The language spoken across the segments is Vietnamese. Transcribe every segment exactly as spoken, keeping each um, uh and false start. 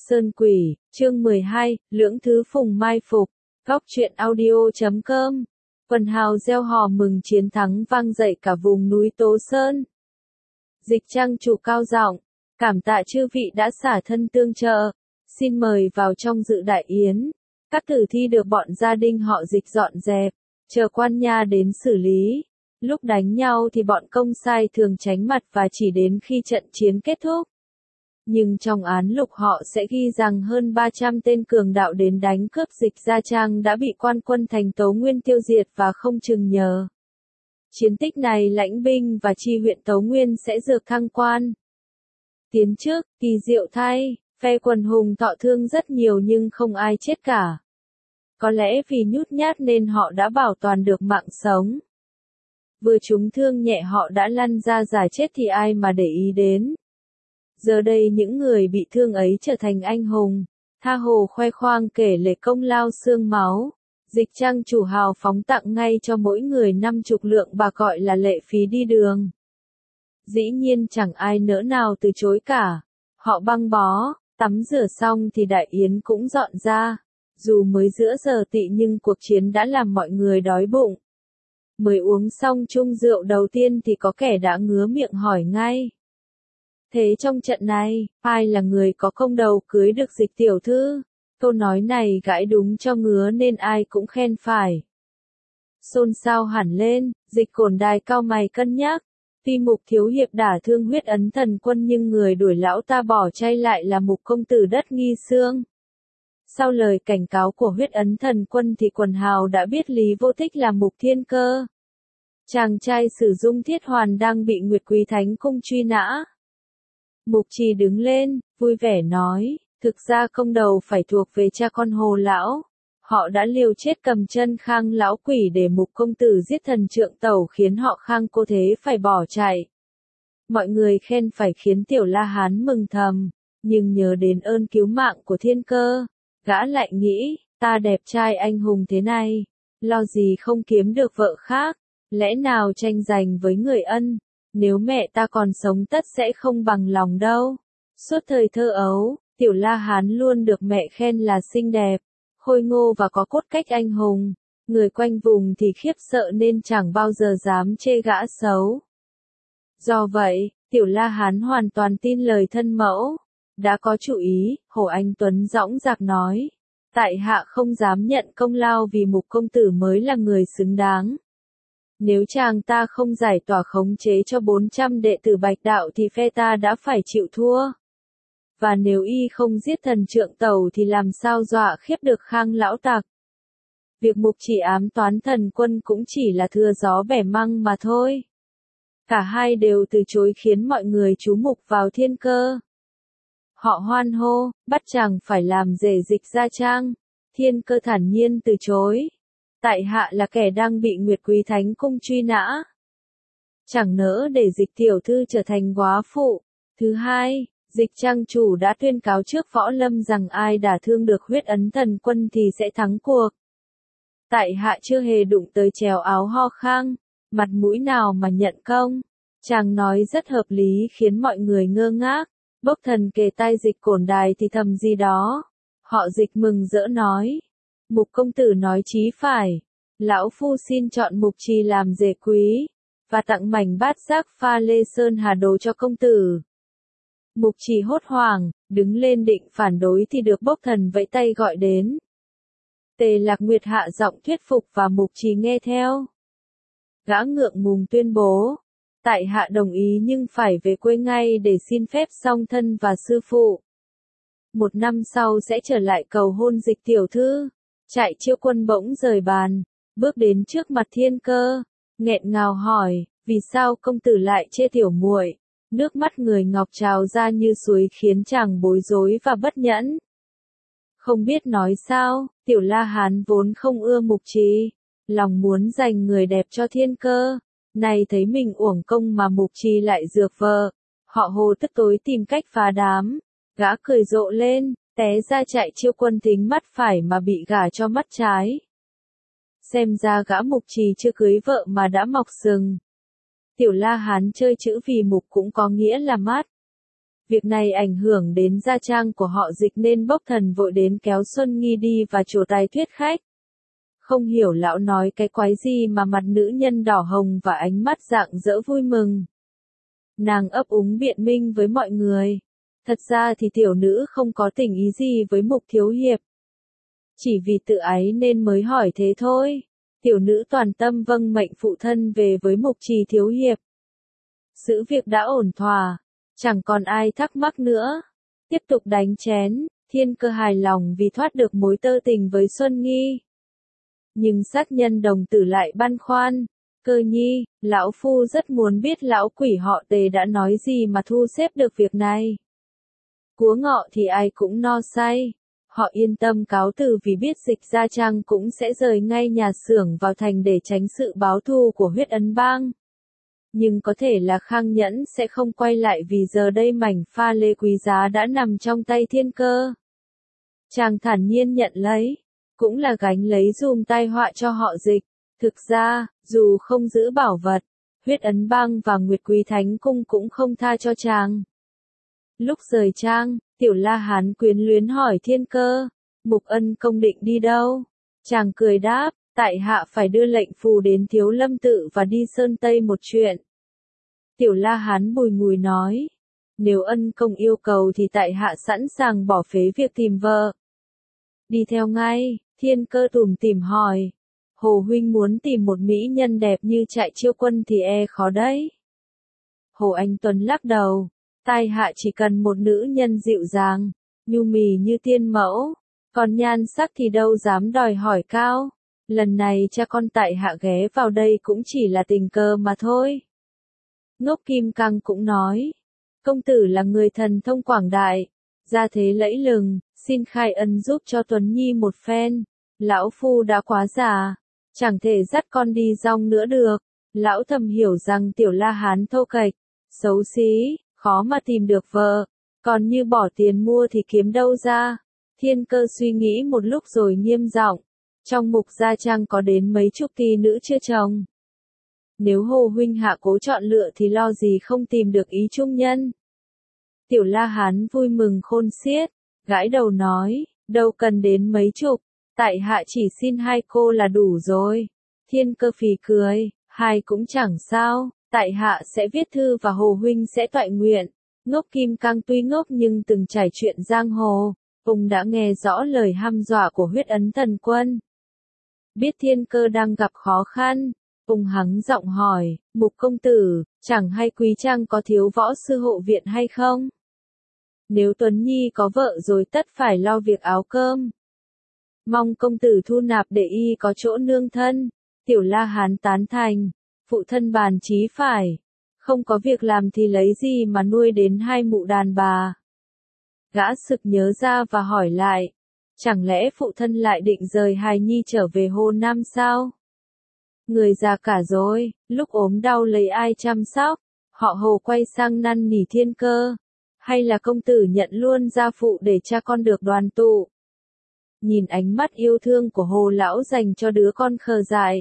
Sơn Quỷ, chương mười hai, Lưỡng Thứ Phùng mai phục, góc truyện audio chấm com. Quần hào reo hò mừng chiến thắng vang dậy cả vùng núi Tố Sơn. Dịch Trang chủ cao giọng, cảm tạ chư vị đã xả thân tương trợ, xin mời vào trong dự đại yến. Các tử thi được bọn gia đình họ Dịch dọn dẹp, chờ quan nha đến xử lý. Lúc đánh nhau thì bọn công sai thường tránh mặt và chỉ đến khi trận chiến kết thúc. Nhưng trong án lục họ sẽ ghi rằng hơn ba trăm tên cường đạo đến đánh cướp Dịch Gia Trang đã bị quan quân thành Tấu Nguyên tiêu diệt và không chừng nhờ chiến tích này lãnh binh và chi huyện Tấu Nguyên sẽ được thăng quan. Tiến trước, kỳ diệu thay, phe quần hùng thọ thương rất nhiều nhưng không ai chết cả. Có lẽ vì nhút nhát nên họ đã bảo toàn được mạng sống. Vừa trúng thương nhẹ họ đã lăn ra giả chết thì ai mà để ý đến. Giờ đây những người bị thương ấy trở thành anh hùng, tha hồ khoe khoang kể lể công lao xương máu. Dịch Trang chủ hào phóng tặng ngay cho mỗi người năm chục lượng bạc gọi là lệ phí đi đường. Dĩ nhiên chẳng ai nỡ nào từ chối cả. Họ băng bó, tắm rửa xong thì đại yến cũng dọn ra. Dù mới giữa giờ tị nhưng cuộc chiến đã làm mọi người đói bụng. Mới uống xong chung rượu đầu tiên thì có kẻ đã ngứa miệng hỏi ngay. Thế trong trận này, ai là người có công đầu cưới được Dịch tiểu thư? Câu nói này gãi đúng cho ngứa nên ai cũng khen phải. Xôn xao hẳn lên, Dịch Cổn Đài cau mày cân nhắc. Tuy Mục thiếu hiệp đả thương Huyết Ấn Thần Quân nhưng người đuổi lão ta bỏ chay lại là Mục công tử Đất Nghi Xương. Sau lời cảnh cáo của Huyết Ấn Thần Quân thì quần hào đã biết Lý Vô Thích là Mục Thiên Cơ. Chàng trai sử dung thiết hoàn đang bị Nguyệt Quý Thánh Cung truy nã. Mục Trì đứng lên, vui vẻ nói, thực ra công đầu phải thuộc về cha con Hồ lão. Họ đã liều chết cầm chân Khang lão quỷ để Mục công tử giết thần trượng tẩu khiến họ Khang cô thế phải bỏ chạy. Mọi người khen phải khiến Tiểu La Hán mừng thầm, nhưng nhớ đến ơn cứu mạng của Thiên Cơ, gã lại nghĩ, ta đẹp trai anh hùng thế này, lo gì không kiếm được vợ khác, lẽ nào tranh giành với người ân. Nếu mẹ ta còn sống tất sẽ không bằng lòng đâu. Suốt thời thơ ấu, Tiểu La Hán luôn được mẹ khen là xinh đẹp, khôi ngô và có cốt cách anh hùng. Người quanh vùng thì khiếp sợ nên chẳng bao giờ dám chê gã xấu. Do vậy, Tiểu La Hán hoàn toàn tin lời thân mẫu. Đã có chủ ý, Hồ Anh Tuấn dõng dạc nói. Tại hạ không dám nhận công lao vì Mục công tử mới là người xứng đáng. Nếu chàng ta không giải tỏa khống chế cho bốn trăm đệ tử Bạch Đạo thì phe ta đã phải chịu thua. Và nếu y không giết thần trượng tẩu thì làm sao dọa khiếp được Khang lão tặc. Việc Mục chỉ ám toán thần quân cũng chỉ là thưa gió bẻ măng mà thôi. Cả hai đều từ chối khiến mọi người chú mục vào Thiên Cơ. Họ hoan hô, bắt chàng phải làm rể Dịch Gia Trang. Thiên Cơ thản nhiên từ chối. Tại hạ là kẻ đang bị Nguyệt Quý Thánh Cung truy nã. Chẳng nỡ để Dịch tiểu thư trở thành góa phụ. Thứ hai, Dịch Trang chủ đã tuyên cáo trước võ lâm rằng ai đả thương được Huyết Ấn Thần Quân thì sẽ thắng cuộc. Tại hạ chưa hề đụng tới chèo áo ho Khang, mặt mũi nào mà nhận công. Chàng nói rất hợp lý khiến mọi người ngơ ngác. Bốc thần kề tai Dịch Cổn Đài thì thầm gì đó. Họ Dịch mừng rỡ nói. Mục công tử nói chí phải. Lão phu xin chọn Mục Trì làm rể quý, và tặng mảnh bát giác pha lê sơn hà đồ cho công tử. Mục Trì hốt hoảng, đứng lên định phản đối thì được bốc thần vẫy tay gọi đến. Tề Lạc Nguyệt hạ giọng thuyết phục và Mục Trì nghe theo. Gã ngượng ngùng tuyên bố. Tại hạ đồng ý nhưng phải về quê ngay để xin phép song thân và sư phụ. Một năm sau sẽ trở lại cầu hôn Dịch tiểu thư. Chạy Chiêu Quân bỗng rời bàn, bước đến trước mặt Thiên Cơ, nghẹn ngào hỏi, vì sao công tử lại chê tiểu muội? Nước mắt người ngọc trào ra như suối khiến chàng bối rối và bất nhẫn. Không biết nói sao, Tiểu La Hán vốn không ưa Mục Trì, lòng muốn dành người đẹp cho Thiên Cơ, nay thấy mình uổng công mà Mục Trì lại dược vợ, họ Hồ tức tối tìm cách phá đám, gã cười rộ lên. Té ra Chạy Chiêu Quân thính mắt phải mà bị gả cho mắt trái. Xem ra gã Mục Trì chưa cưới vợ mà đã mọc sừng. Tiểu La Hán chơi chữ vì Mục cũng có nghĩa là mắt. Việc này ảnh hưởng đến gia trang của họ Dịch nên bốc thần vội đến kéo Xuân Nghi đi và trổ tài thuyết khách. Không hiểu lão nói cái quái gì mà mặt nữ nhân đỏ hồng và ánh mắt rạng rỡ vui mừng. Nàng ấp úng biện minh với mọi người. Thật ra thì tiểu nữ không có tình ý gì với Mục thiếu hiệp. Chỉ vì tự ái nên mới hỏi thế thôi. Tiểu nữ toàn tâm vâng mệnh phụ thân về với Mục Trì thiếu hiệp. Sự việc đã ổn thỏa, chẳng còn ai thắc mắc nữa. Tiếp tục đánh chén, Thiên Cơ hài lòng vì thoát được mối tơ tình với Xuân Nghi. Nhưng sát nhân đồng tử lại băn khoăn. Cơ nhi, lão phu rất muốn biết lão quỷ họ Tề đã nói gì mà thu xếp được việc này. Cúa ngọ thì ai cũng no say. Họ yên tâm cáo từ vì biết Dịch Gia Trang cũng sẽ rời ngay nhà xưởng vào thành để tránh sự báo thù của Huyết Ấn Bang. Nhưng có thể là Khang Nhẫn sẽ không quay lại vì giờ đây mảnh pha lê quý giá đã nằm trong tay Thiên Cơ. Chàng thản nhiên nhận lấy, cũng là gánh lấy dùm tai họa cho họ Dịch. Thực ra, dù không giữ bảo vật, Huyết Ấn Bang và Nguyệt Quý Thánh Cung cũng không tha cho chàng. Lúc rời trang, Tiểu La Hán quyến luyến hỏi Thiên Cơ, Mục Ân công định đi đâu? Chàng cười đáp, tại hạ phải đưa lệnh phù đến Thiếu Lâm Tự và đi Sơn Tây một chuyện. Tiểu La Hán bùi ngùi nói, nếu Ân công yêu cầu thì tại hạ sẵn sàng bỏ phế việc tìm vợ. Đi theo ngay, Thiên Cơ tủm tỉm hỏi, Hồ huynh muốn tìm một mỹ nhân đẹp như Trại Chiêu Quân thì e khó đấy. Hồ Anh Tuấn lắc đầu, tại hạ chỉ cần một nữ nhân dịu dàng, nhu mì như tiên mẫu, còn nhan sắc thì đâu dám đòi hỏi cao. Lần này cha con tại hạ ghé vào đây cũng chỉ là tình cờ mà thôi. Ngốc Kim Cang cũng nói, công tử là người thần thông quảng đại, gia thế lẫy lừng, xin khai ân giúp cho Tuấn Nhi một phen. Lão phu đã quá già, chẳng thể dắt con đi rong nữa được. Lão thầm hiểu rằng Tiểu La Hán thô kệch, xấu xí, khó mà tìm được vợ, còn như bỏ tiền mua thì kiếm đâu ra. Thiên Cơ suy nghĩ một lúc rồi nghiêm giọng, trong Mục Gia Trang có đến mấy chục tỷ nữ chưa chồng. Nếu Hồ huynh hạ cố chọn lựa thì lo gì không tìm được ý trung nhân. Tiểu La Hán vui mừng khôn xiết, gãi đầu nói, đâu cần đến mấy chục, tại hạ chỉ xin hai cô là đủ rồi. Thiên Cơ phì cười, hai cũng chẳng sao, tại hạ sẽ viết thư và Hồ huynh sẽ toại nguyện. Ngốc Kim Cang tuy ngốc nhưng từng trải chuyện giang hồ, ông đã nghe rõ lời hăm dọa của Huyết Ấn Thần Quân. Biết Thiên Cơ đang gặp khó khăn, ông hắng giọng hỏi, Mục công tử, chẳng hay Quý Trang có thiếu võ sư hộ viện hay không? Nếu Tuấn Nhi có vợ rồi tất phải lo việc áo cơm. Mong công tử thu nạp để y có chỗ nương thân. Tiểu La Hán tán thành, phụ thân bàn chí phải, không có việc làm thì lấy gì mà nuôi đến hai mụ đàn bà. Gã sực nhớ ra và hỏi lại, chẳng lẽ phụ thân lại định rời hài nhi trở về Hồ Nam sao? Người già cả rồi, lúc ốm đau lấy ai chăm sóc? Họ Hồ quay sang năn nỉ Thiên Cơ, hay là công tử nhận luôn gia phụ để cha con được đoàn tụ? Nhìn ánh mắt yêu thương của Hồ lão dành cho đứa con khờ dại,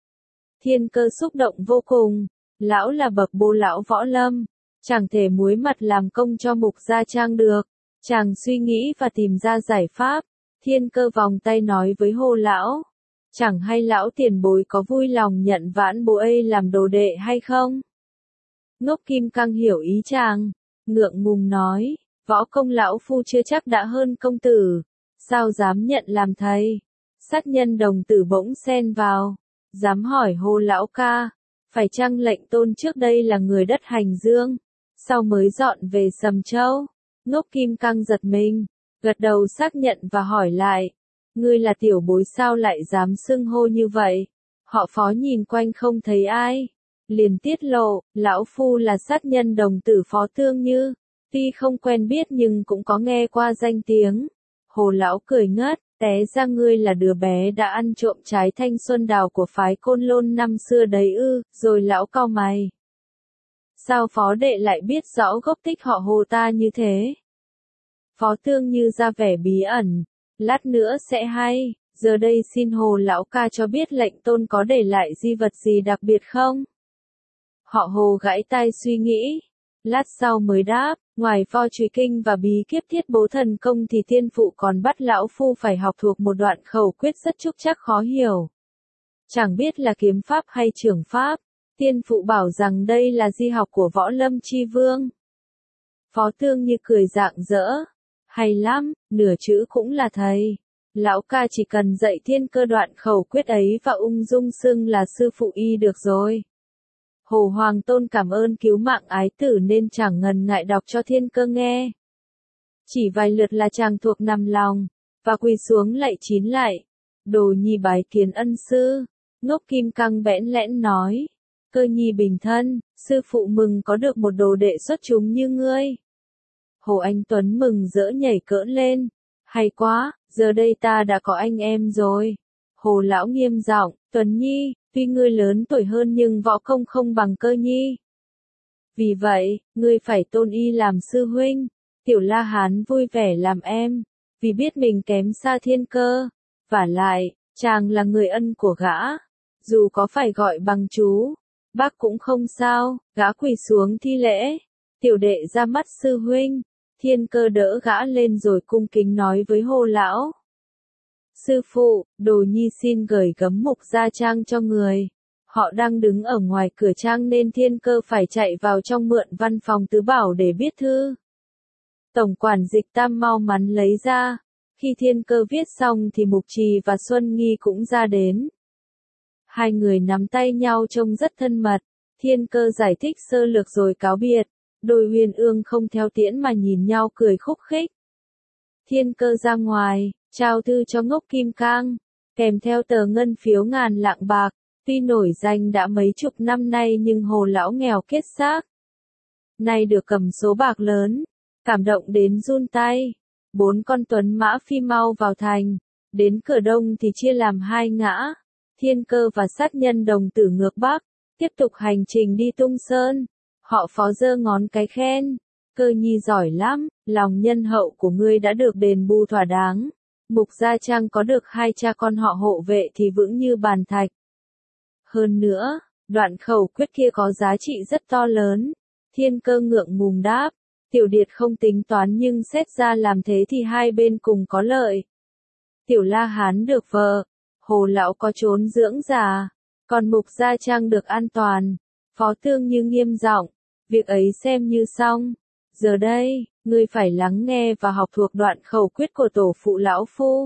Thiên Cơ xúc động vô cùng. Lão là bậc bô lão võ lâm, chẳng thể muối mặt làm công cho Mục Gia Trang được. Chàng suy nghĩ và tìm ra giải pháp. Thiên Cơ vòng tay nói với Hồ lão, chẳng hay lão tiền bối có vui lòng nhận vãn bố ấy làm đồ đệ hay không? Ngốc Kim Cang hiểu ý chàng, ngượng ngùng nói, võ công lão phu chưa chắc đã hơn công tử, sao dám nhận làm thầy? Sát nhân đồng tử bỗng xen vào, dám hỏi Hồ lão ca, phải chăng lệnh tôn trước đây là người đất Hành Dương, sau mới dọn về Sầm Châu? Ngốc Kim Cang giật mình, gật đầu xác nhận và hỏi lại, ngươi là tiểu bối sao lại dám xưng hô như vậy? Họ Phó nhìn quanh không thấy ai, liền tiết lộ, lão phu là sát nhân đồng tử Phó Tương Như, tuy không quen biết nhưng cũng có nghe qua danh tiếng. Hồ lão cười ngất, té ra ngươi là đứa bé đã ăn trộm trái thanh xuân đào của phái Côn Lôn năm xưa đấy ư? Rồi lão cau mày, sao Phó đệ lại biết rõ gốc tích họ Hồ ta như thế? Phó Tương Như ra vẻ bí ẩn, lát nữa sẽ hay, giờ đây xin Hồ lão ca cho biết lệnh tôn có để lại di vật gì đặc biệt không? Họ Hồ gãi tai suy nghĩ, lát sau mới đáp, Ngoài Vo Trùy Kinh và bí kíp thiết bố thần công thì thiên phụ còn bắt lão phu phải học thuộc một đoạn khẩu quyết rất trúc trắc khó hiểu. Chẳng biết là kiếm pháp hay trưởng pháp, thiên phụ bảo rằng đây là di học của Võ Lâm Chi Vương. Phó Tương Như cười rạng rỡ, hay lắm, nửa chữ cũng là thầy. Lão ca chỉ cần dạy Thiên Cơ đoạn khẩu quyết ấy và ung dung xưng là sư phụ y được rồi. Hồ Hoàng Tôn cảm ơn cứu mạng ái tử nên chẳng ngần ngại đọc cho Thiên Cơ nghe. Chỉ vài lượt là chàng thuộc nằm lòng, và quỳ xuống lạy chín lại. Đồ nhi bái kiến ân sư. Ngốc Kim Cang bẽn lẽn nói. Cơ nhi bình thân, sư phụ mừng có được một đồ đệ xuất chúng như ngươi. Hồ Anh Tuấn mừng rỡ nhảy cỡn lên. Hay quá, giờ đây ta đã có anh em rồi. Hồ Lão nghiêm giọng, Tuấn Nhi, tuy ngươi lớn tuổi hơn nhưng võ công không bằng Cơ nhi. Vì vậy, ngươi phải tôn y làm sư huynh. Tiểu La Hán vui vẻ làm em, vì biết mình kém xa Thiên Cơ. Vả lại, chàng là người ân của gã. Dù có phải gọi bằng chú, bác cũng không sao, gã quỳ xuống thi lễ. Tiểu đệ ra mắt sư huynh. Thiên Cơ đỡ gã lên rồi cung kính nói với Hồ Lão. Sư phụ, đồ nhi xin gửi gấm mục ra trang cho người. Họ đang đứng ở ngoài cửa trang nên Thiên Cơ phải chạy vào trong mượn văn phòng tứ bảo để viết thư. Tổng quản Dịch Tam mau mắn lấy ra. Khi Thiên Cơ viết xong thì Mục Trì và Xuân Nghi cũng ra đến. Hai người nắm tay nhau trông rất thân mật. Thiên Cơ giải thích sơ lược rồi cáo biệt. Đôi Huyền Ương không theo tiễn mà nhìn nhau cười khúc khích. Thiên Cơ ra ngoài, trao thư cho Ngốc Kim Cang, kèm theo tờ ngân phiếu ngàn lạng bạc. Tuy nổi danh đã mấy chục năm nay nhưng Hồ Lão nghèo kết xác. Nay được cầm số bạc lớn, cảm động đến run tay. Bốn con tuấn mã phi mau vào thành, đến cửa đông thì chia làm hai ngã. Thiên Cơ và sát nhân đồng tử ngược bắc, tiếp tục hành trình đi Tung Sơn. Họ Phó giơ ngón cái khen, Cơ nhi giỏi lắm, lòng nhân hậu của ngươi đã được đền bù thỏa đáng. Mục Gia Trang có được hai cha con họ hộ vệ thì vững như bàn thạch. Hơn nữa, đoạn khẩu quyết kia có giá trị rất to lớn. Thiên Cơ ngượng ngùng đáp, Tiểu Điệt không tính toán nhưng xét ra làm thế thì hai bên cùng có lợi. Tiểu La Hán được vợ, Hồ Lão có trốn dưỡng già, còn Mục Gia Trang được an toàn. Phó Tương Như nghiêm giọng, việc ấy xem như xong. Giờ đây, ngươi phải lắng nghe và học thuộc đoạn khẩu quyết của tổ phụ lão phu.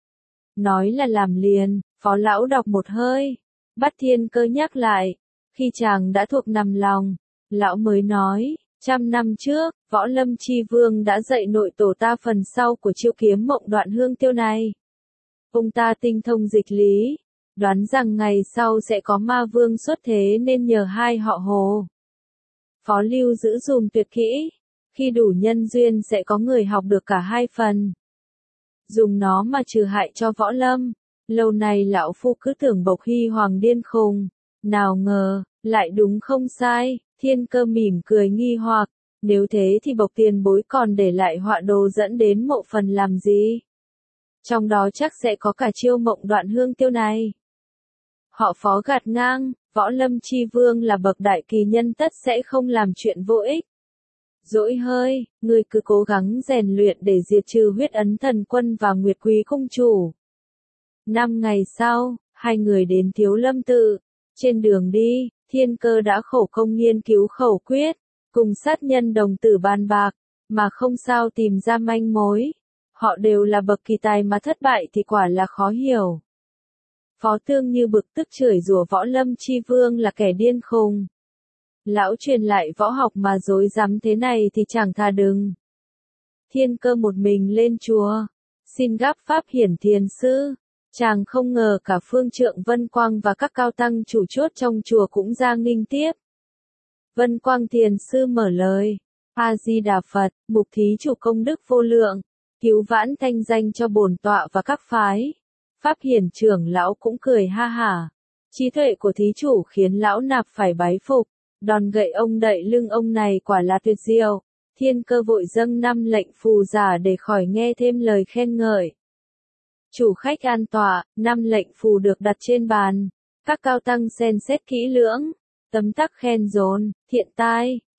Nói là làm liền, Phó Lão đọc một hơi. Bắt Thiên Cơ nhắc lại. Khi chàng đã thuộc nằm lòng, Lão mới nói, trăm năm trước, Võ Lâm Chi Vương đã dạy nội tổ ta phần sau của chiêu kiếm mộng đoạn hương tiêu này. Ông ta tinh thông dịch lý, đoán rằng ngày sau sẽ có ma vương xuất thế nên nhờ hai họ Hồ. Phó lưu giữ dùm tuyệt kỹ, khi đủ nhân duyên sẽ có người học được cả hai phần. Dùng nó mà trừ hại cho Võ Lâm. Lâu nay lão phu cứ tưởng Bộc Hy Hoàng điên khùng, nào ngờ, lại đúng không sai. Thiên Cơ mỉm cười nghi hoặc, nếu thế thì Bộc tiền bối còn để lại họa đồ dẫn đến mộ phần làm gì? Trong đó chắc sẽ có cả chiêu mộng đoạn hương tiêu này. Họ Phó gạt ngang, Võ Lâm Chi Vương là bậc đại kỳ nhân tất sẽ không làm chuyện vô ích. Dỗi hơi, ngươi cứ cố gắng rèn luyện để diệt trừ huyết ấn thần quân và Nguyệt Quý công chủ. Năm ngày sau, hai người đến Thiếu Lâm Tự. Trên đường đi, Thiên Cơ đã khổ công nghiên cứu khẩu quyết, cùng sát nhân đồng tử bàn bạc, mà không sao tìm ra manh mối. Họ đều là bậc kỳ tài mà thất bại thì quả là khó hiểu. Phó Tương Như bực tức chửi rủa Võ Lâm Chi Vương là kẻ điên khùng. Lão truyền lại võ học mà dối rắm thế này thì chẳng thà đừng. Thiên Cơ một mình lên chùa, xin gáp pháp hiển thiền sư. Chàng không ngờ cả Phương Trượng Vân Quang và các cao tăng chủ chốt trong chùa cũng ra nghinh tiếp. Vân Quang thiền sư mở lời, A Di Đà Phật, mục thí chủ công đức vô lượng, cứu vãn thanh danh cho bổn tọa và các phái. Pháp Hiển trưởng lão cũng cười ha hả. Trí tuệ của thí chủ khiến lão nạp phải bái phục. Đòn gậy ông đậy lưng ông này quả là tuyệt diệu. Thiên Cơ vội dâng năm lệnh phù giả để khỏi nghe thêm lời khen ngợi. Chủ khách an tọa, năm lệnh phù được đặt trên bàn. Các cao tăng xem xét kỹ lưỡng, tấm tắc khen dồn, thiện tai,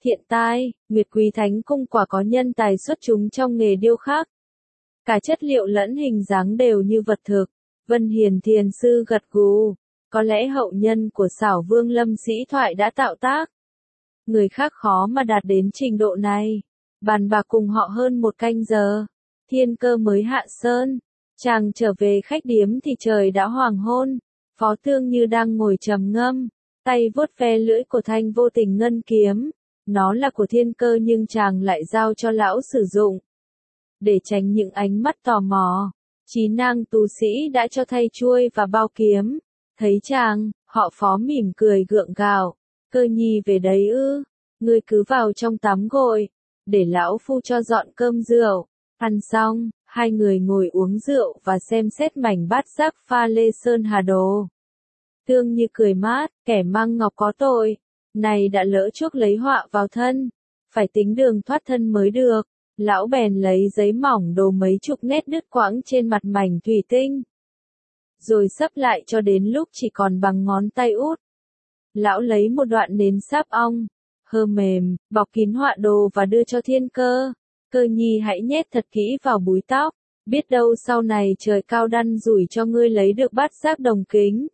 Thiện tai, Nguyệt Quý Thánh Cung quả có nhân tài xuất chúng trong nghề điêu khắc. Cả chất liệu lẫn hình dáng đều như vật thực. Vân Hiền Thiền Sư gật gù. Có lẽ hậu nhân của xảo vương Lâm Sĩ Thoại đã tạo tác. Người khác khó mà đạt đến trình độ này. Bàn bạc cùng họ hơn một canh giờ. Thiên Cơ mới hạ sơn. Chàng trở về khách điếm thì trời đã hoàng hôn. Phó Tương Như đang ngồi trầm ngâm. Tay vuốt ve lưỡi của Thanh Vô Tình ngân kiếm. Nó là của Thiên Cơ nhưng chàng lại giao cho lão sử dụng. Để tránh những ánh mắt tò mò, Chí Nang tu sĩ đã cho thay chuôi và bao kiếm. Thấy chàng, họ Phó mỉm cười gượng gạo. Cơ nhi về đấy ư, ngươi cứ vào trong tắm gội, để lão phu cho dọn cơm rượu. Ăn xong, hai người ngồi uống rượu và xem xét mảnh bát giác pha lê sơn hà đồ. Tương Như cười mát, kẻ mang ngọc có tội, này đã lỡ chuốc lấy họa vào thân, phải tính đường thoát thân mới được. Lão bèn lấy giấy mỏng đồ mấy chục nét đứt quãng trên mặt mảnh thủy tinh. Rồi sắp lại cho đến lúc chỉ còn bằng ngón tay út. Lão lấy một đoạn nến sáp ong, hơ mềm, bọc kín họa đồ và đưa cho Thiên Cơ. Cơ nhi hãy nhét thật kỹ vào búi tóc, biết đâu sau này trời cao đăn rủi cho ngươi lấy được bát giác đồng kính.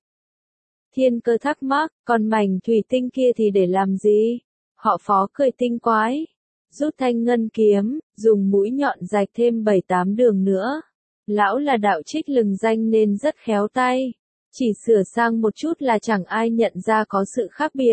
Thiên Cơ thắc mắc, còn mảnh thủy tinh kia thì để làm gì? Họ Phó cười tinh quái. Rút thanh ngân kiếm, dùng mũi nhọn rạch thêm bảy tám đường nữa. Lão là đạo trích lừng danh nên rất khéo tay. Chỉ sửa sang một chút là chẳng ai nhận ra có sự khác biệt.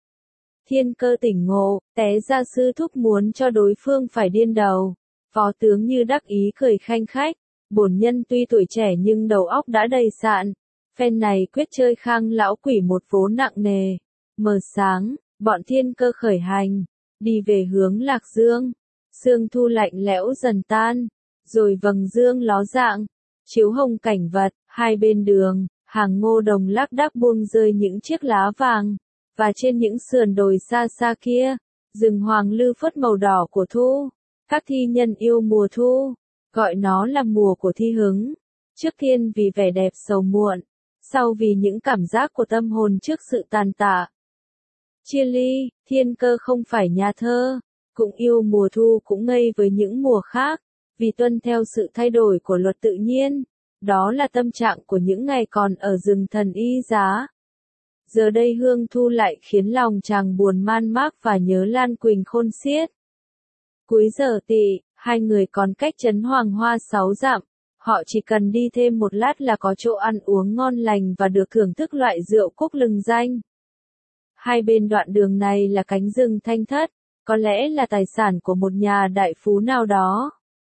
Thiên Cơ tỉnh ngộ, té ra sư thúc muốn cho đối phương phải điên đầu. Phó Tướng Như đắc ý cười khanh khách. Bổn nhân tuy tuổi trẻ nhưng đầu óc đã đầy sạn. Phen này quyết chơi Khang lão quỷ một vố nặng nề. Mờ sáng, bọn Thiên Cơ khởi hành. Đi về hướng Lạc Dương. Sương thu lạnh lẽo dần tan. Rồi vầng dương ló dạng. Chiếu hồng cảnh vật, hai bên đường, hàng ngô đồng lác đác buông rơi những chiếc lá vàng. Và trên những sườn đồi xa xa kia, rừng hoàng lư phất màu đỏ của thu. Các thi nhân yêu mùa thu, gọi nó là mùa của thi hứng. Trước tiên vì vẻ đẹp sầu muộn, sau vì những cảm giác của tâm hồn trước sự tàn tạ. Chia ly, Thiên Cơ không phải nhà thơ, cũng yêu mùa thu cũng ngây với những mùa khác, vì tuân theo sự thay đổi của luật tự nhiên. Đó là tâm trạng của những ngày còn ở rừng Thần Y Giá. Giờ đây hương thu lại khiến lòng chàng buồn man mác và nhớ Lan Quỳnh khôn xiết. Cuối giờ tỵ, hai người còn cách trấn Hoàng Hoa sáu dặm, họ chỉ cần đi thêm một lát là có chỗ ăn uống ngon lành và được thưởng thức loại rượu cúc lừng danh. Hai bên đoạn đường này là cánh rừng thanh thất, có lẽ là tài sản của một nhà đại phú nào đó.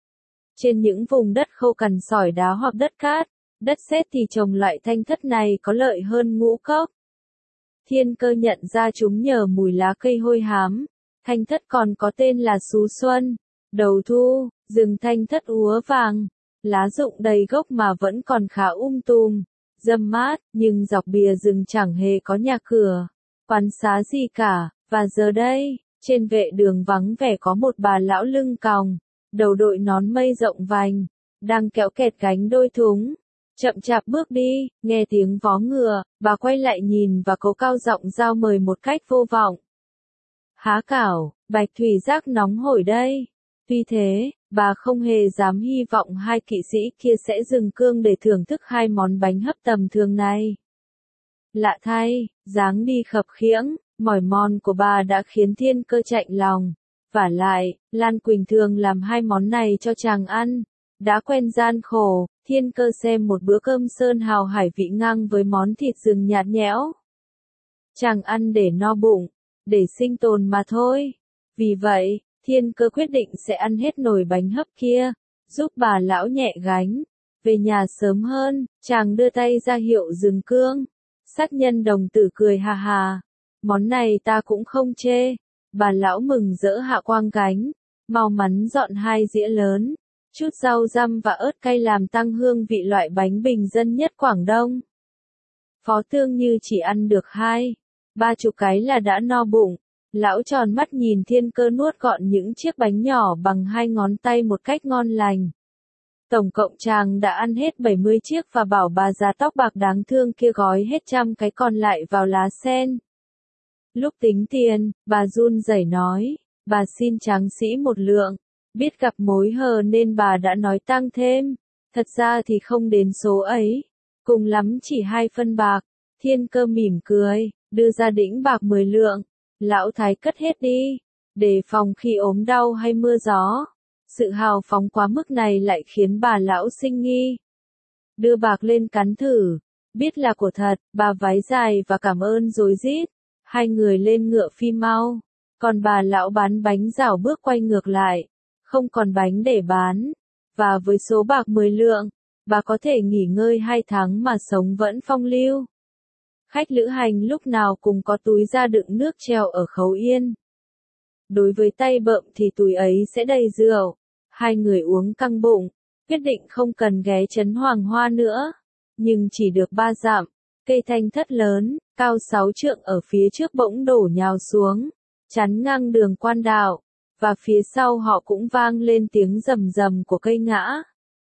Trên những vùng đất khô cằn sỏi đá hoặc đất cát, đất sét thì trồng loại thanh thất này có lợi hơn ngũ cốc. Thiên Cơ nhận ra chúng nhờ mùi lá cây hôi hám. Thanh thất còn có tên là Xú Xuân. Đầu thu, rừng thanh thất úa vàng. Lá rụng đầy gốc mà vẫn còn khá um tùm, râm mát, nhưng dọc bìa rừng chẳng hề có nhà cửa, quán xá gì cả. Và giờ đây, trên vệ đường vắng vẻ có một bà lão lưng còng, đầu đội nón mây rộng vành, đang kéo kẹt gánh đôi thúng. Chậm chạp bước đi, nghe tiếng vó ngựa, bà quay lại nhìn và cố cao giọng giao mời một cách vô vọng. Há cảo, bạch thủy giác nóng hổi đây. Tuy thế, bà không hề dám hy vọng hai kỵ sĩ kia sẽ dừng cương để thưởng thức hai món bánh hấp tầm thường này. Lạ thay, dáng đi khập khiễng, mỏi mòn của bà đã khiến Thiên Cơ chạnh lòng. Vả lại, Lan Quỳnh thường làm hai món này cho chàng ăn. Đã quen gian khổ, Thiên Cơ xem một bữa cơm sơn hào hải vị ngang với món thịt rừng nhạt nhẽo. Chàng ăn để no bụng, để sinh tồn mà thôi. Vì vậy, Thiên Cơ quyết định sẽ ăn hết nồi bánh hấp kia, giúp bà lão nhẹ gánh. Về nhà sớm hơn, chàng đưa tay ra hiệu dừng cương. Sát nhân đồng tử cười hà hà. Món này ta cũng không chê. Bà lão mừng rỡ hạ quang gánh, mau mắn dọn hai dĩa lớn. Chút rau răm và ớt cay làm tăng hương vị loại bánh bình dân nhất Quảng Đông. Phó Tương Như chỉ ăn được hai, ba chục cái là đã no bụng. Lão tròn mắt nhìn Thiên Cơ nuốt gọn những chiếc bánh nhỏ bằng hai ngón tay một cách ngon lành. Tổng cộng chàng đã ăn hết bảy mươi chiếc và bảo bà già tóc bạc đáng thương kia gói hết trăm cái còn lại vào lá sen. Lúc tính tiền, bà run rẩy nói, bà xin tráng sĩ một lượng, biết gặp mối hờ nên bà đã nói tăng thêm, thật ra thì không đến số ấy, cùng lắm chỉ hai phân bạc. Thiên Cơ mỉm cười, đưa ra đĩnh bạc mười lượng, lão thái cất hết đi, để phòng khi ốm đau hay mưa gió. Sự hào phóng quá mức này lại khiến bà lão sinh nghi. Đưa bạc lên cắn thử, biết là của thật, bà vái dài và cảm ơn rối rít. Hai người lên ngựa phi mau, còn bà lão bán bánh rảo bước quay ngược lại, không còn bánh để bán, và với số bạc mười lượng, bà có thể nghỉ ngơi hai tháng mà sống vẫn phong lưu. Khách lữ hành lúc nào cũng có túi da đựng nước treo ở khấu yên. Đối với tay bợm thì túi ấy sẽ đầy rượu. Hai người uống căng bụng, quyết định không cần ghé trấn Hoàng Hoa nữa. Nhưng chỉ được ba dặm, cây thanh thất lớn, cao sáu trượng ở phía trước bỗng đổ nhào xuống, chắn ngang đường quan đạo, và phía sau họ cũng vang lên tiếng rầm rầm của cây ngã.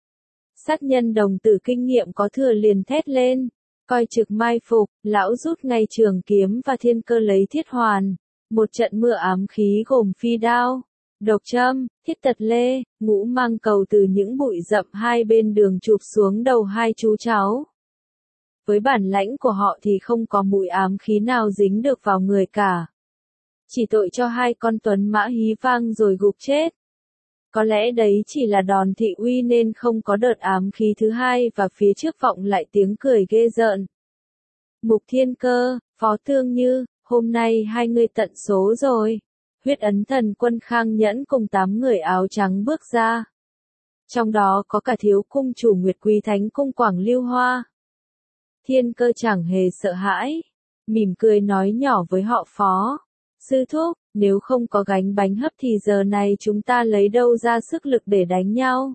Sát nhân đồng tử kinh nghiệm có thừa liền thét lên, coi trực mai phục, lão rút ngay trường kiếm và Thiên Cơ lấy thiết hoàn. Một trận mưa ám khí gồm phi đao, độc châm, thiết tật lê, ngũ mang cầu từ những bụi rậm hai bên đường chụp xuống đầu hai chú cháu. Với bản lãnh của họ thì không có mũi ám khí nào dính được vào người cả. Chỉ tội cho hai con tuấn mã hí vang rồi gục chết. Có lẽ đấy chỉ là đòn thị uy nên không có đợt ám khí thứ hai và phía trước vọng lại tiếng cười ghê rợn. Mục Thiên Cơ, Phó Tương Như, hôm nay hai người tận số rồi. Huyết ấn thần quân Khang Nhẫn cùng tám người áo trắng bước ra. Trong đó có cả thiếu cung chủ Nguyệt Quý Thánh Cung Quảng Lưu Hoa. Thiên Cơ chẳng hề sợ hãi, mỉm cười nói nhỏ với họ Phó. Sư thúc, nếu không có gánh bánh hấp thì giờ này chúng ta lấy đâu ra sức lực để đánh nhau.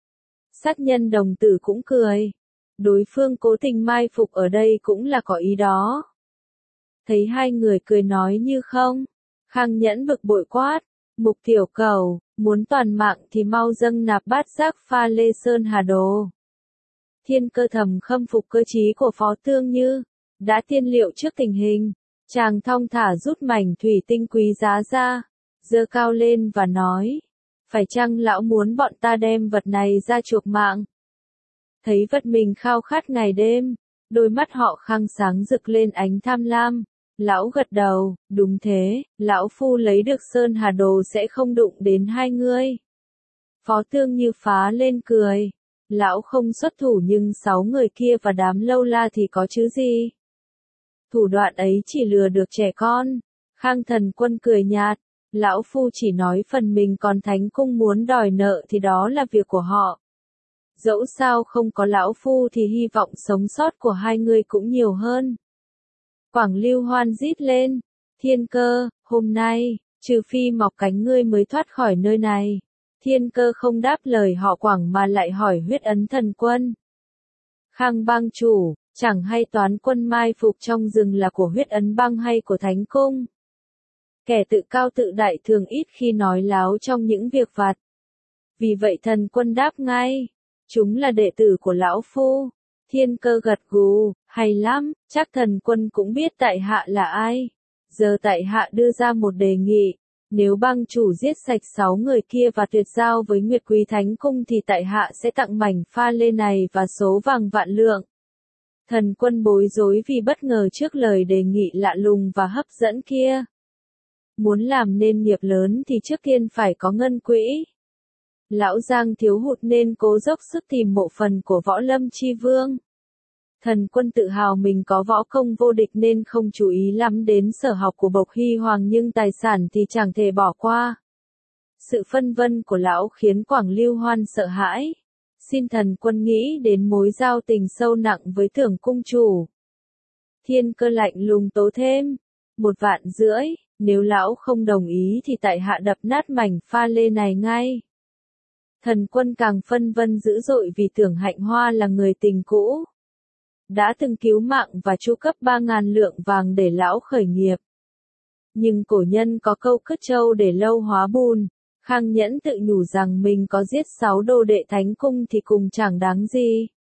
Sát nhân đồng tử cũng cười. Đối phương cố tình mai phục ở đây cũng là có ý đó. Thấy hai người cười nói như không, Khang Nhẫn bực bội quát, Mục tiểu cầu, muốn toàn mạng thì mau dâng nạp bát giác pha lê sơn hà đồ. Thiên Cơ thầm khâm phục cơ trí của Phó Tương Như, đã tiên liệu trước tình hình, chàng thong thả rút mảnh thủy tinh quý giá ra, giơ cao lên và nói, phải chăng lão muốn bọn ta đem vật này ra chuộc mạng? Thấy vật mình khao khát ngày đêm, đôi mắt họ Khang sáng rực lên ánh tham lam. Lão gật đầu, đúng thế, lão phu lấy được sơn hà đồ sẽ không đụng đến hai ngươi. Phó Tương Như phá lên cười, lão không xuất thủ nhưng sáu người kia và đám lâu la thì có chứ gì. Thủ đoạn ấy chỉ lừa được trẻ con. Khang Thần Quân cười nhạt, lão phu chỉ nói phần mình còn Thánh Cung muốn đòi nợ thì đó là việc của họ. Dẫu sao không có lão phu thì hy vọng sống sót của hai người cũng nhiều hơn. Quảng Lưu Hoan rít lên, Thiên Cơ, hôm nay, trừ phi mọc cánh ngươi mới thoát khỏi nơi này. Thiên Cơ không đáp lời họ Quảng mà lại hỏi Huyết ấn thần quân. Khang bang chủ, chẳng hay toán quân mai phục trong rừng là của Huyết ấn bang hay của Thánh Cung. Kẻ tự cao tự đại thường ít khi nói láo trong những việc vặt. Vì vậy thần quân đáp ngay, chúng là đệ tử của lão phu. Thiên Cơ gật gù, hay lắm, chắc thần quân cũng biết tại hạ là ai. Giờ tại hạ đưa ra một đề nghị, nếu bang chủ giết sạch sáu người kia và tuyệt giao với Nguyệt Quý Thánh Cung thì tại hạ sẽ tặng mảnh pha lê này và số vàng vạn lượng. Thần quân bối rối vì bất ngờ trước lời đề nghị lạ lùng và hấp dẫn kia. Muốn làm nên nghiệp lớn thì trước tiên phải có ngân quỹ. Lão Giang thiếu hụt nên cố dốc sức tìm mộ phần của Võ Lâm Chi Vương. Thần quân tự hào mình có võ công vô địch nên không chú ý lắm đến sở học của Bộc Hy Hoàng nhưng tài sản thì chẳng thể bỏ qua. Sự phân vân của lão khiến Quảng Lưu Hoan sợ hãi. Xin thần quân nghĩ đến mối giao tình sâu nặng với Tưởng cung chủ. Thiên Cơ lạnh lùng tố thêm, một vạn rưỡi, nếu lão không đồng ý thì tại hạ đập nát mảnh pha lê này ngay. Thần quân càng phân vân dữ dội vì Tưởng Hạnh Hoa là người tình cũ. Đã từng cứu mạng và chu cấp ba ngàn lượng vàng để lão khởi nghiệp. Nhưng cổ nhân có câu cất trâu để lâu hóa bùn. Khang Nhẫn tự nhủ rằng mình có giết sáu đồ đệ Thánh Cung thì cùng chẳng đáng gì.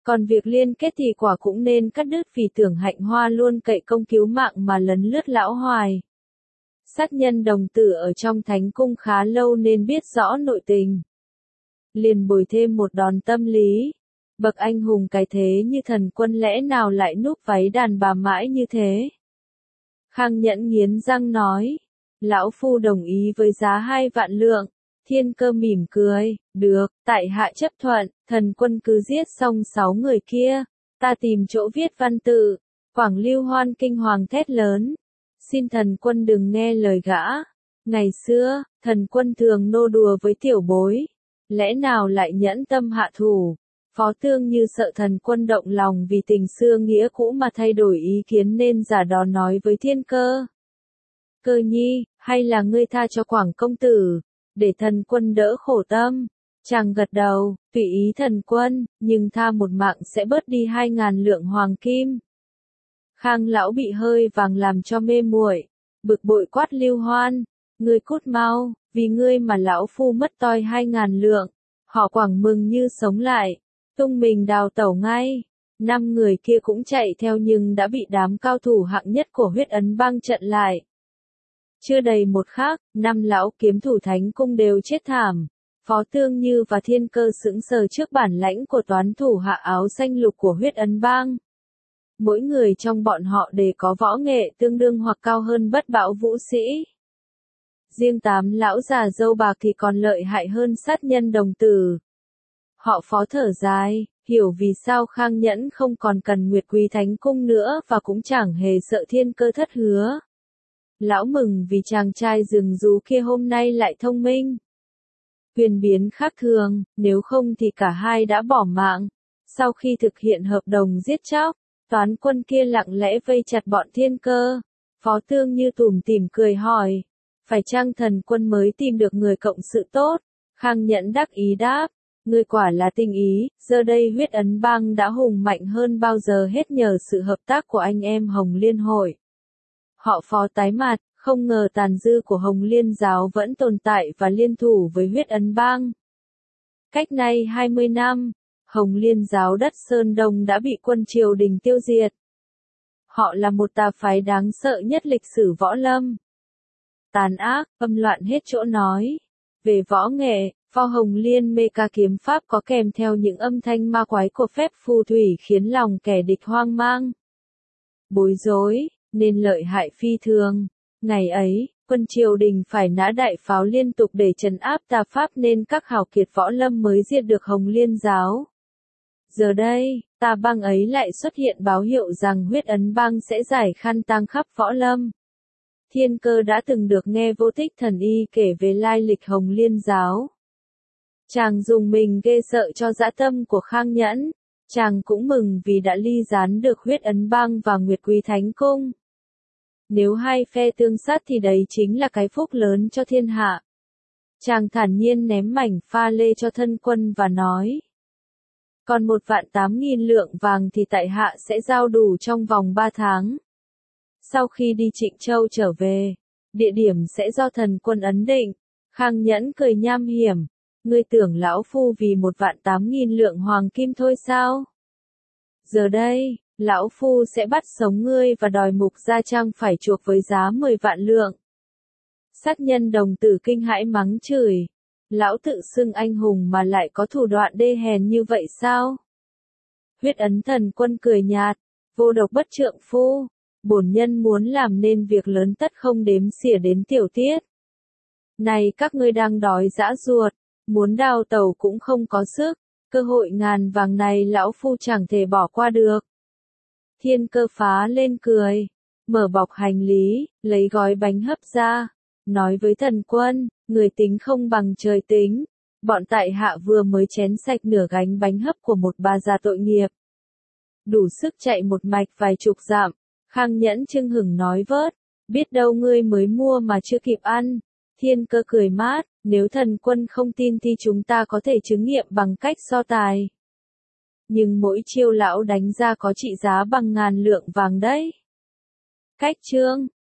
Còn việc liên kết thì quả cũng nên cắt đứt vì tưởng Hạnh Hoa luôn cậy công cứu mạng mà lấn lướt lão hoài. Sát nhân đồng tử ở trong thánh cung khá lâu nên biết rõ nội tình. Liền bồi thêm một đòn tâm lý. Bậc anh hùng cái thế như Thần Quân lẽ nào lại núp váy đàn bà mãi như thế? Khang Nhẫn nghiến răng nói. Lão phu đồng ý với giá hai vạn lượng. Thiên Cơ mỉm cười. Được, tại hạ chấp thuận. Thần Quân cứ giết xong sáu người kia. Ta tìm chỗ viết văn tự. Quảng Lưu Hoan kinh hoàng thét lớn. Xin Thần Quân đừng nghe lời gã. Ngày xưa, Thần Quân thường nô đùa với tiểu bối. Lẽ nào lại nhẫn tâm hạ thủ? Phó Tương Như sợ Thần Quân động lòng vì tình xưa nghĩa cũ mà thay đổi ý kiến nên giả đò nói với Thiên Cơ. Cơ nhi, hay là ngươi tha cho Quảng công tử, để Thần Quân đỡ khổ tâm. Chàng gật đầu, tùy ý Thần Quân, nhưng tha một mạng sẽ bớt đi hai ngàn lượng hoàng kim. Khang lão bị hơi vàng làm cho mê muội, bực bội quát Lưu Hoan, ngươi cút mau, vì ngươi mà lão phu mất toi hai ngàn lượng. Họ Quảng mừng như sống lại, tung mình đào tẩu ngay. Năm người kia cũng chạy theo nhưng đã bị đám cao thủ hạng nhất của Huyết Ấn Bang chặn lại. Chưa đầy một khắc, năm lão kiếm thủ thánh cung đều chết thảm. Phó Tương Như và Thiên Cơ sững sờ trước bản lãnh của toán thủ hạ áo xanh lục của Huyết Ấn Bang. Mỗi người trong bọn họ đều có võ nghệ tương đương hoặc cao hơn bất bạo vũ sĩ. Riêng tám lão già râu bạc thì còn lợi hại hơn sát nhân đồng tử. Họ Phó thở dài, hiểu vì sao Khang Nhẫn không còn cần Nguyệt Quý Thánh Cung nữa và cũng chẳng hề sợ Thiên Cơ thất hứa. Lão mừng vì chàng trai rừng rú kia hôm nay lại thông minh. Huyền biến khác thường, nếu không thì cả hai đã bỏ mạng. Sau khi thực hiện hợp đồng giết chóc, toán quân kia lặng lẽ vây chặt bọn Thiên Cơ. Phó Tương Như tủm tỉm cười hỏi, phải chăng Thần Quân mới tìm được người cộng sự tốt? Khang Nhẫn đắc ý đáp, ngươi quả là tinh ý, giờ đây Huyết Ấn Bang đã hùng mạnh hơn bao giờ hết nhờ sự hợp tác của anh em Hồng Liên Hội. Họ Phó tái mặt, không ngờ tàn dư của Hồng Liên giáo vẫn tồn tại và liên thủ với Huyết Ấn Bang. Cách nay hai mươi năm, Hồng Liên giáo đất Sơn Đông đã bị quân triều đình tiêu diệt. Họ là một tà phái đáng sợ nhất lịch sử võ lâm. Tàn ác, âm loạn hết chỗ nói. Về võ nghệ, Phò Hồng Liên mê ca kiếm pháp có kèm theo những âm thanh ma quái của phép phù thủy khiến lòng kẻ địch hoang mang. Bối rối, nên lợi hại phi thường. Ngày ấy, quân triều đình phải nã đại pháo liên tục để trấn áp tà pháp nên các hào kiệt võ lâm mới diệt được Hồng Liên giáo. Giờ đây, tà bang ấy lại xuất hiện báo hiệu rằng Huyết Ấn Bang sẽ giải khăn tang khắp võ lâm. Thiên Cơ đã từng được nghe Vô Tích Thần Y kể về lai lịch Hồng Liên giáo. Chàng dùng mình ghê sợ cho dã tâm của Khang Nhẫn. Chàng cũng mừng vì đã ly gián được Huyết Ấn Bang và Nguyệt Quý Thánh Cung. Nếu hai phe tương sát thì đấy chính là cái phúc lớn cho thiên hạ. Chàng thản nhiên ném mảnh pha lê cho thân quân và nói. Còn một vạn tám nghìn lượng vàng thì tại hạ sẽ giao đủ trong vòng ba tháng. Sau khi đi Trịnh Châu trở về, địa điểm sẽ do Thần Quân ấn định. Khang Nhẫn cười nham hiểm. Ngươi tưởng lão phu vì một vạn tám nghìn lượng hoàng kim thôi sao? Giờ đây, lão phu sẽ bắt sống ngươi và đòi Mục Gia Trang phải chuộc với giá mười vạn lượng. Sát nhân đồng tử kinh hãi mắng chửi. Lão tự xưng anh hùng mà lại có thủ đoạn đê hèn như vậy sao? Huyết Ấn Thần Quân cười nhạt. Vô độc bất trượng phu. Bổn nhân muốn làm nên việc lớn tất không đếm xỉa đến tiểu tiết. Này các ngươi đang đói dã ruột. Muốn đào tẩu cũng không có sức. Cơ hội ngàn vàng này lão phu chẳng thể bỏ qua được. Thiên Cơ phá lên cười. Mở bọc hành lý, lấy gói bánh hấp ra. Nói với Thần Quân, người tính không bằng trời tính. Bọn tại hạ vừa mới chén sạch nửa gánh bánh hấp của một bà già tội nghiệp. Đủ sức chạy một mạch vài chục dặm. Khang Nhẫn chưng hửng nói vớt. Biết đâu ngươi mới mua mà chưa kịp ăn. Thiên Cơ cười mát. Nếu Thần Quân không tin thì chúng ta có thể chứng nghiệm bằng cách so tài. Nhưng mỗi chiêu lão đánh ra có trị giá bằng ngàn lượng vàng đấy. Cách chương